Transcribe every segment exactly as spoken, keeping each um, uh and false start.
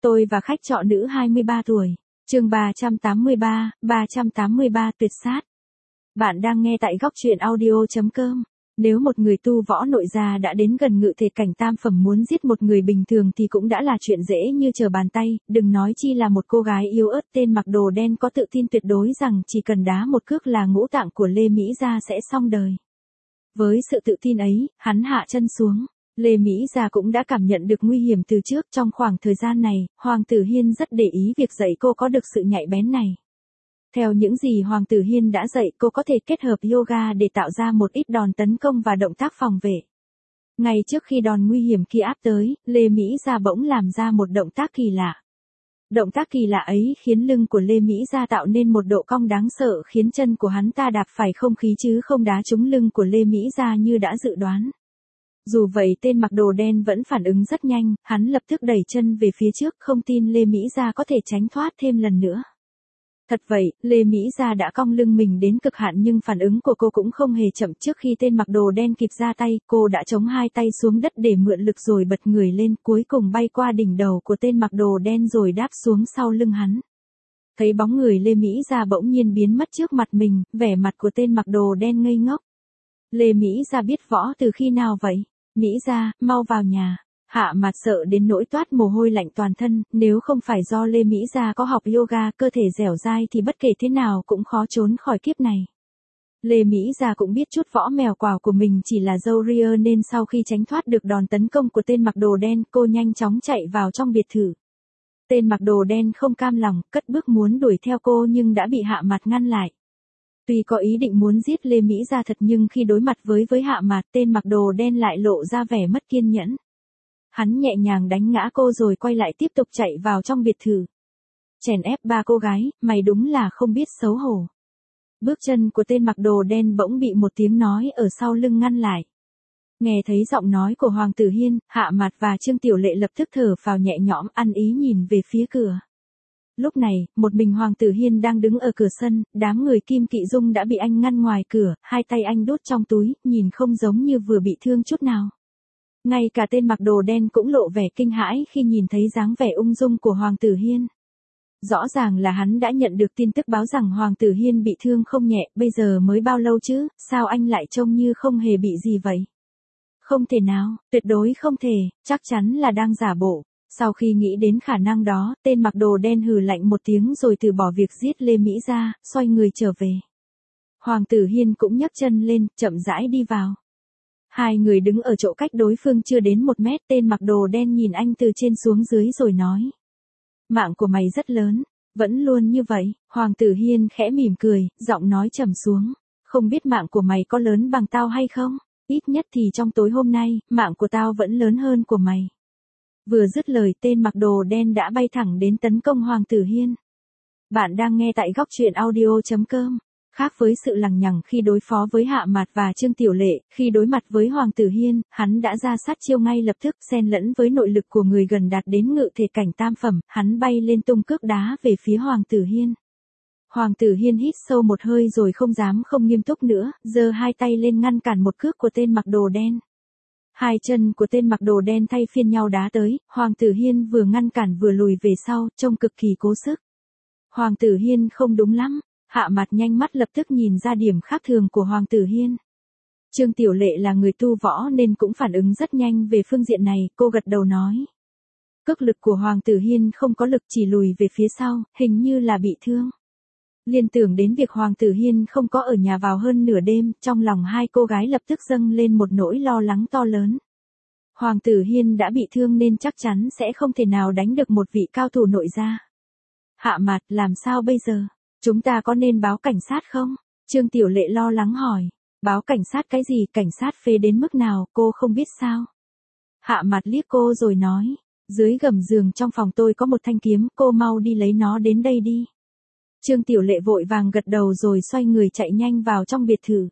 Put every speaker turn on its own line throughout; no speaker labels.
Tôi và khách trọ nữ hai mươi ba tuổi. Chương ba trăm tám mươi ba, ba trăm tám mươi ba tuyệt sát. Bạn đang nghe tại góc truyện audio chấm com. Nếu một người tu võ nội gia đã đến gần ngự thể cảnh tam phẩm muốn giết một người bình thường thì cũng đã là chuyện dễ như trở bàn tay, đừng nói chi là một cô gái yếu ớt tên mặc đồ đen có tự tin tuyệt đối rằng chỉ cần đá một cước là ngũ tạng của Lê Mỹ Gia sẽ xong đời. Với sự tự tin ấy, hắn hạ chân xuống. Lê Mỹ Gia cũng đã cảm nhận được nguy hiểm từ trước. Trong khoảng thời gian này, Hoàng Tử Hiên rất để ý việc dạy cô có được sự nhạy bén này. Theo những gì Hoàng Tử Hiên đã dạy, cô có thể kết hợp yoga để tạo ra một ít đòn tấn công và động tác phòng vệ. Ngay trước khi đòn nguy hiểm kia áp tới, Lê Mỹ Gia bỗng làm ra một động tác kỳ lạ. Động tác kỳ lạ ấy khiến lưng của Lê Mỹ Gia tạo nên một độ cong đáng sợ, khiến chân của hắn ta đạp phải không khí chứ không đá trúng lưng của Lê Mỹ Gia như đã dự đoán. Dù vậy tên mặc đồ đen vẫn phản ứng rất nhanh, hắn lập tức đẩy chân về phía trước, không tin Lê Mỹ Gia có thể tránh thoát thêm lần nữa. Thật vậy, Lê Mỹ Gia đã cong lưng mình đến cực hạn nhưng phản ứng của cô cũng không hề chậm. Trước khi tên mặc đồ đen kịp ra tay, cô đã chống hai tay xuống đất để mượn lực rồi bật người lên, cuối cùng bay qua đỉnh đầu của tên mặc đồ đen rồi đáp xuống sau lưng hắn. Thấy bóng người Lê Mỹ Gia bỗng nhiên biến mất trước mặt mình, vẻ mặt của tên mặc đồ đen ngây ngốc. Lê Mỹ Gia biết võ từ khi nào vậy? Mỹ Gia, mau vào nhà. Hạ Mạt sợ đến nỗi toát mồ hôi lạnh toàn thân, nếu không phải do Lê Mỹ Gia có học yoga cơ thể dẻo dai thì bất kể thế nào cũng khó trốn khỏi kiếp này. Lê Mỹ Gia cũng biết chút võ mèo quào của mình chỉ là dâu ria nên sau khi tránh thoát được đòn tấn công của tên mặc đồ đen, cô nhanh chóng chạy vào trong biệt thự. Tên mặc đồ đen không cam lòng, cất bước muốn đuổi theo cô nhưng đã bị Hạ Mạt ngăn lại. Tuy có ý định muốn giết Lê Mỹ Gia thật nhưng khi đối mặt với với Hạ Mạt, tên mặc đồ đen lại lộ ra vẻ mất kiên nhẫn. Hắn nhẹ nhàng đánh ngã cô rồi quay lại tiếp tục chạy vào trong biệt thự. Chèn ép ba cô gái, mày đúng là không biết xấu hổ. Bước chân của tên mặc đồ đen bỗng bị một tiếng nói ở sau lưng ngăn lại. Nghe thấy giọng nói của Hoàng Tử Hiên, Hạ Mạt và Trương Tiểu Lệ lập tức thở phào nhẹ nhõm, ăn ý nhìn về phía cửa. Lúc này, một mình Hoàng Tử Hiên đang đứng ở cửa sân, đám người Kim Kỵ Dung đã bị anh ngăn ngoài cửa, hai tay anh đút trong túi, nhìn không giống như vừa bị thương chút nào. Ngay cả tên mặc đồ đen cũng lộ vẻ kinh hãi khi nhìn thấy dáng vẻ ung dung của Hoàng Tử Hiên. Rõ ràng là hắn đã nhận được tin tức báo rằng Hoàng Tử Hiên bị thương không nhẹ, bây giờ mới bao lâu chứ, sao anh lại trông như không hề bị gì vậy? Không thể nào, tuyệt đối không thể, chắc chắn là đang giả bộ. Sau khi nghĩ đến khả năng đó, tên mặc đồ đen hừ lạnh một tiếng rồi từ bỏ việc giết Lê Mỹ Gia, xoay người trở về. Hoàng Tử Hiên cũng nhấc chân lên, chậm rãi đi vào. Hai người đứng ở chỗ cách đối phương chưa đến một mét, tên mặc đồ đen nhìn anh từ trên xuống dưới rồi nói. Mạng của mày rất lớn, vẫn luôn như vậy. Hoàng Tử Hiên khẽ mỉm cười, giọng nói trầm xuống. Không biết mạng của mày có lớn bằng tao hay không? Ít nhất thì trong tối hôm nay, mạng của tao vẫn lớn hơn của mày. Vừa dứt lời tên mặc đồ đen đã bay thẳng đến tấn công Hoàng Tử Hiên. Bạn đang nghe tại góc truyện audio chấm com. Khác với sự lằng nhằng khi đối phó với Hạ Mạt và Trương Tiểu Lệ, khi đối mặt với Hoàng Tử Hiên, hắn đã ra sát chiêu ngay lập tức, xen lẫn với nội lực của người gần đạt đến ngự thể cảnh tam phẩm, hắn bay lên tung cước đá về phía Hoàng Tử Hiên. Hoàng Tử Hiên hít sâu một hơi rồi không dám không nghiêm túc nữa, giơ hai tay lên ngăn cản một cước của tên mặc đồ đen. Hai chân của tên mặc đồ đen thay phiên nhau đá tới, Hoàng Tử Hiên vừa ngăn cản vừa lùi về sau, trông cực kỳ cố sức. Hoàng Tử Hiên không đúng lắm. Hạ Mạt nhanh mắt lập tức nhìn ra điểm khác thường của Hoàng Tử Hiên. Trương Tiểu Lệ là người tu võ nên cũng phản ứng rất nhanh về phương diện này, cô gật đầu nói. Cước lực của Hoàng Tử Hiên không có lực, chỉ lùi về phía sau, hình như là bị thương. Liên tưởng đến việc Hoàng Tử Hiên không có ở nhà vào hơn nửa đêm, trong lòng hai cô gái lập tức dâng lên một nỗi lo lắng to lớn. Hoàng Tử Hiên đã bị thương nên chắc chắn sẽ không thể nào đánh được một vị cao thủ nội gia. Hạ Mạt, làm sao bây giờ? Chúng ta có nên báo cảnh sát không? Trương Tiểu Lệ lo lắng hỏi. Báo cảnh sát cái gì, cảnh sát phê đến mức nào, cô không biết sao? Hạ Mạt liếc cô rồi nói. Dưới gầm giường trong phòng tôi có một thanh kiếm, cô mau đi lấy nó đến đây đi. Trương Tiểu Lệ vội vàng gật đầu rồi xoay người chạy nhanh vào trong biệt thự.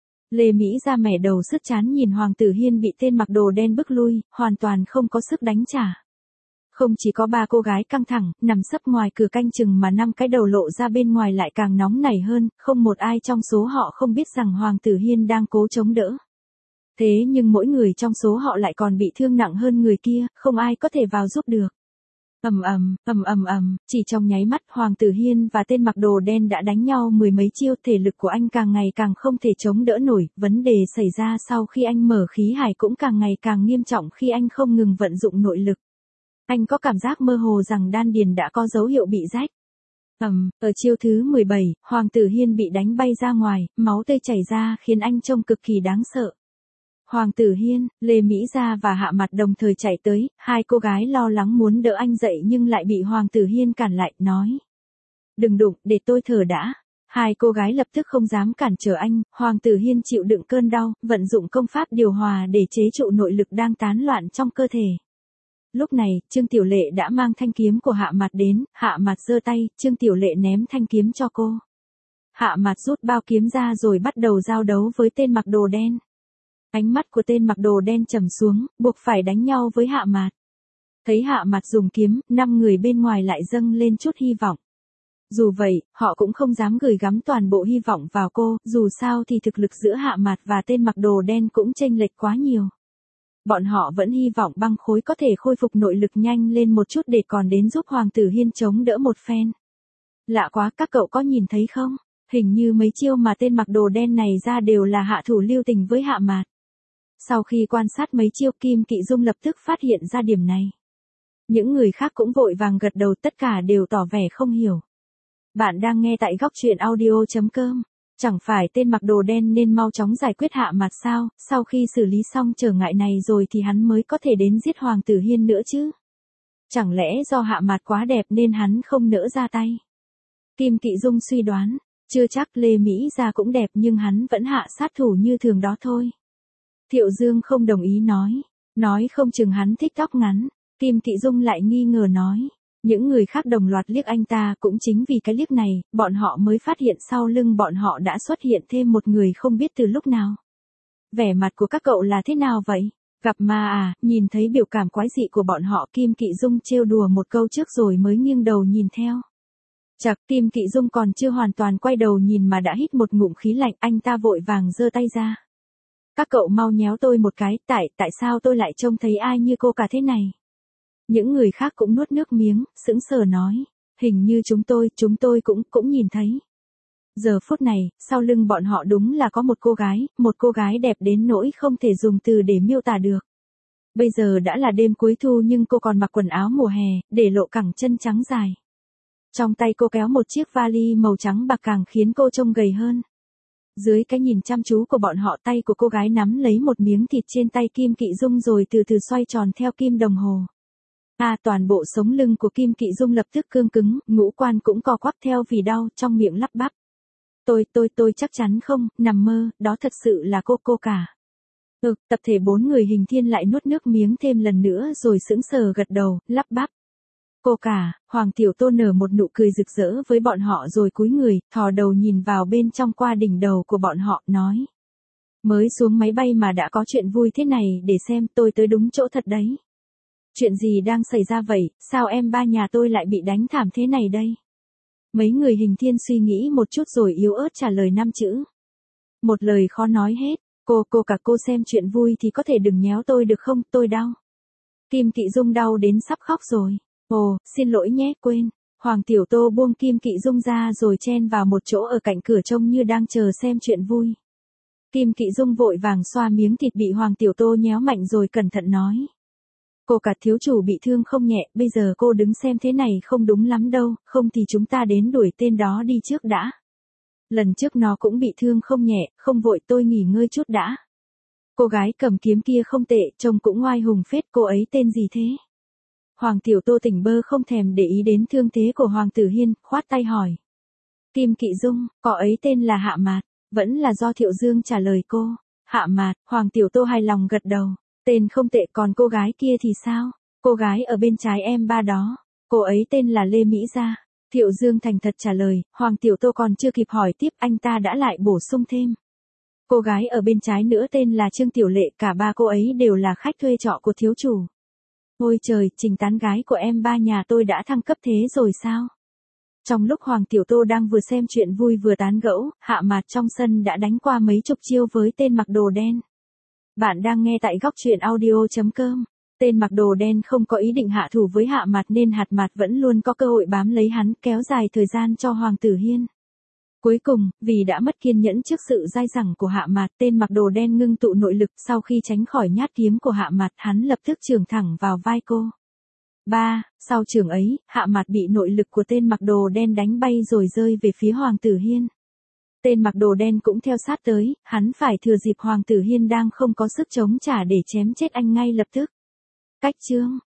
Lê Mỹ Gia mẻ đầu sứt chán nhìn Hoàng Tử Hiên bị tên mặc đồ đen bức lui, hoàn toàn không có sức đánh trả. Không chỉ có ba cô gái căng thẳng, nằm sấp ngoài cửa canh chừng mà năm cái đầu lộ ra bên ngoài lại càng nóng nảy hơn, không một ai trong số họ không biết rằng Hoàng Tử Hiên đang cố chống đỡ. Thế nhưng mỗi người trong số họ lại còn bị thương nặng hơn người kia, không ai có thể vào giúp được. Ầm ầm, ầm ầm ầm, chỉ trong nháy mắt Hoàng Tử Hiên và tên mặc đồ đen đã đánh nhau mười mấy chiêu, thể lực của anh càng ngày càng không thể chống đỡ nổi, vấn đề xảy ra sau khi anh mở khí hải cũng càng ngày càng nghiêm trọng khi anh không ngừng vận dụng nội lực. Anh có cảm giác mơ hồ rằng đan điền đã có dấu hiệu bị rách. Ầm, ở chiêu thứ mười bảy, Hoàng Tử Hiên bị đánh bay ra ngoài, máu tươi chảy ra khiến anh trông cực kỳ đáng sợ. Hoàng Tử Hiên, Lê Mỹ Gia và Hạ Mặt đồng thời chạy tới, hai cô gái lo lắng muốn đỡ anh dậy nhưng lại bị Hoàng Tử Hiên cản lại, nói. Đừng đụng, để tôi thở đã. Hai cô gái lập tức không dám cản trở anh, Hoàng Tử Hiên chịu đựng cơn đau, vận dụng công pháp điều hòa để chế trụ nội lực đang tán loạn trong cơ thể. Lúc này, Trương Tiểu Lệ đã mang thanh kiếm của Hạ Mặt đến, Hạ Mặt giơ tay, Trương Tiểu Lệ ném thanh kiếm cho cô. Hạ Mặt rút bao kiếm ra rồi bắt đầu giao đấu với tên mặc đồ đen. Ánh mắt của tên mặc đồ đen trầm xuống, buộc phải đánh nhau với Hạ Mặt. Thấy Hạ Mặt dùng kiếm, năm người bên ngoài lại dâng lên chút hy vọng. Dù vậy, họ cũng không dám gửi gắm toàn bộ hy vọng vào cô, dù sao thì thực lực giữa Hạ Mặt và tên mặc đồ đen cũng chênh lệch quá nhiều. Bọn họ vẫn hy vọng băng khối có thể khôi phục nội lực nhanh lên một chút để còn đến giúp Hoàng Tử Hiên chống đỡ một phen. Lạ quá, các cậu có nhìn thấy không? Hình như mấy chiêu mà tên mặc đồ đen này ra đều là hạ thủ lưu tình với Hạ Mặt. Sau khi quan sát mấy chiêu, Kim Kỵ Dung lập tức phát hiện ra điểm này. Những người khác cũng vội vàng gật đầu, tất cả đều tỏ vẻ không hiểu. Bạn đang nghe tại góc truyện audio chấm com. Chẳng phải tên mặc đồ đen nên mau chóng giải quyết Hạ Mặt sao, sau khi xử lý xong trở ngại này rồi thì hắn mới có thể đến giết Hoàng Tử Hiên nữa chứ. Chẳng lẽ do Hạ Mặt quá đẹp nên hắn không nỡ ra tay? Kim Kỵ Dung suy đoán, chưa chắc, Lê Mỹ Gia cũng đẹp nhưng hắn vẫn hạ sát thủ như thường đó thôi. Thiệu Dương không đồng ý nói, nói không chừng hắn thích tóc ngắn. Kim Kỵ Dung lại nghi ngờ nói. Những người khác đồng loạt liếc anh ta, cũng chính vì cái liếc này, bọn họ mới phát hiện sau lưng bọn họ đã xuất hiện thêm một người không biết từ lúc nào. Vẻ mặt của các cậu là thế nào vậy? Gặp ma à? Nhìn thấy biểu cảm quái dị của bọn họ, Kim Kỵ Dung trêu đùa một câu trước rồi mới nghiêng đầu nhìn theo. Chậc, Kim Kỵ Dung còn chưa hoàn toàn quay đầu nhìn mà đã hít một ngụm khí lạnh, anh ta vội vàng giơ tay ra. Các cậu mau nhéo tôi một cái, tại, tại sao tôi lại trông thấy ai như cô cả thế này? Những người khác cũng nuốt nước miếng, sững sờ nói, hình như chúng tôi, chúng tôi cũng, cũng nhìn thấy. Giờ phút này, sau lưng bọn họ đúng là có một cô gái, một cô gái đẹp đến nỗi không thể dùng từ để miêu tả được. Bây giờ đã là đêm cuối thu nhưng cô còn mặc quần áo mùa hè, để lộ cẳng chân trắng dài. Trong tay cô kéo một chiếc vali màu trắng bạc càng khiến cô trông gầy hơn. Dưới cái nhìn chăm chú của bọn họ, tay của cô gái nắm lấy một miếng thịt trên tay Kim Kỵ Dung rồi từ từ xoay tròn theo kim đồng hồ. À, toàn bộ sống lưng của Kim Kỵ Dung lập tức cương cứng, ngũ quan cũng co quắp theo vì đau, trong miệng lắp bắp. Tôi, tôi, tôi chắc chắn không, nằm mơ, đó thật sự là cô, cô cả. Ừ, tập thể bốn người Hình Thiên lại nuốt nước miếng thêm lần nữa rồi sững sờ gật đầu, lắp bắp. Cô cả, Hoàng Tiểu Tô nở một nụ cười rực rỡ với bọn họ rồi cúi người, thò đầu nhìn vào bên trong qua đỉnh đầu của bọn họ, nói. Mới xuống máy bay mà đã có chuyện vui thế này, để xem, tôi tới đúng chỗ thật đấy. Chuyện gì đang xảy ra vậy, sao em ba nhà tôi lại bị đánh thảm thế này đây? Mấy người Hình Thiên suy nghĩ một chút rồi yếu ớt trả lời năm chữ. Một lời khó nói hết, cô, cô cả cô xem chuyện vui thì có thể đừng nhéo tôi được không, tôi đau. Kim Kỵ Dung đau đến sắp khóc rồi. Ồ, xin lỗi nhé, quên. Hoàng Tiểu Tô buông Kim Kỵ Dung ra rồi chen vào một chỗ ở cạnh cửa trông như đang chờ xem chuyện vui. Kim Kỵ Dung vội vàng xoa miếng thịt bị Hoàng Tiểu Tô nhéo mạnh rồi cẩn thận nói. Cô cả thiếu chủ bị thương không nhẹ, bây giờ cô đứng xem thế này không đúng lắm đâu, không thì chúng ta đến đuổi tên đó đi trước đã. Lần trước nó cũng bị thương không nhẹ, không vội, tôi nghỉ ngơi chút đã. Cô gái cầm kiếm kia không tệ, trông cũng oai hùng phết, cô ấy tên gì thế? Hoàng Tiểu Tô tỉnh bơ không thèm để ý đến thương thế của Hoàng Tử Hiên, khoát tay hỏi. Kim Kỵ Dung, cô ấy tên là Hạ Mặt, vẫn là do Thiệu Dương trả lời cô. Hạ Mặt, Hoàng Tiểu Tô hài lòng gật đầu. Tên không tệ, còn cô gái kia thì sao? Cô gái ở bên trái em ba đó. Cô ấy tên là Lê Mỹ Gia. Thiệu Dương thành thật trả lời, Hoàng Tiểu Tô còn chưa kịp hỏi tiếp, anh ta đã lại bổ sung thêm. Cô gái ở bên trái nữa tên là Trương Tiểu Lệ, cả ba cô ấy đều là khách thuê trọ của thiếu chủ. Ôi trời, trình tán gái của em ba nhà tôi đã thăng cấp thế rồi sao? Trong lúc Hoàng Tiểu Tô đang vừa xem chuyện vui vừa tán gẫu, Hạ Mặt trong sân đã đánh qua mấy chục chiêu với tên mặc đồ đen. Bạn đang nghe tại góc truyện audio chấm com. Tên mặc đồ đen không có ý định hạ thủ với Hạ Mạt nên Hạ Mạt vẫn luôn có cơ hội bám lấy hắn, kéo dài thời gian cho Hoàng tử Hiên. Cuối cùng, vì đã mất kiên nhẫn trước sự dai dẳng của Hạ Mạt, tên mặc đồ đen ngưng tụ nội lực, sau khi tránh khỏi nhát kiếm của Hạ Mạt, hắn lập tức chưởng thẳng vào vai cô. ba. Sau chưởng ấy, Hạ Mạt bị nội lực của tên mặc đồ đen đánh bay rồi rơi về phía Hoàng tử Hiên. Tên mặc đồ đen cũng theo sát tới, hắn phải thừa dịp Hoàng tử Hiên đang không có sức chống trả để chém chết anh ngay lập tức. Cách chương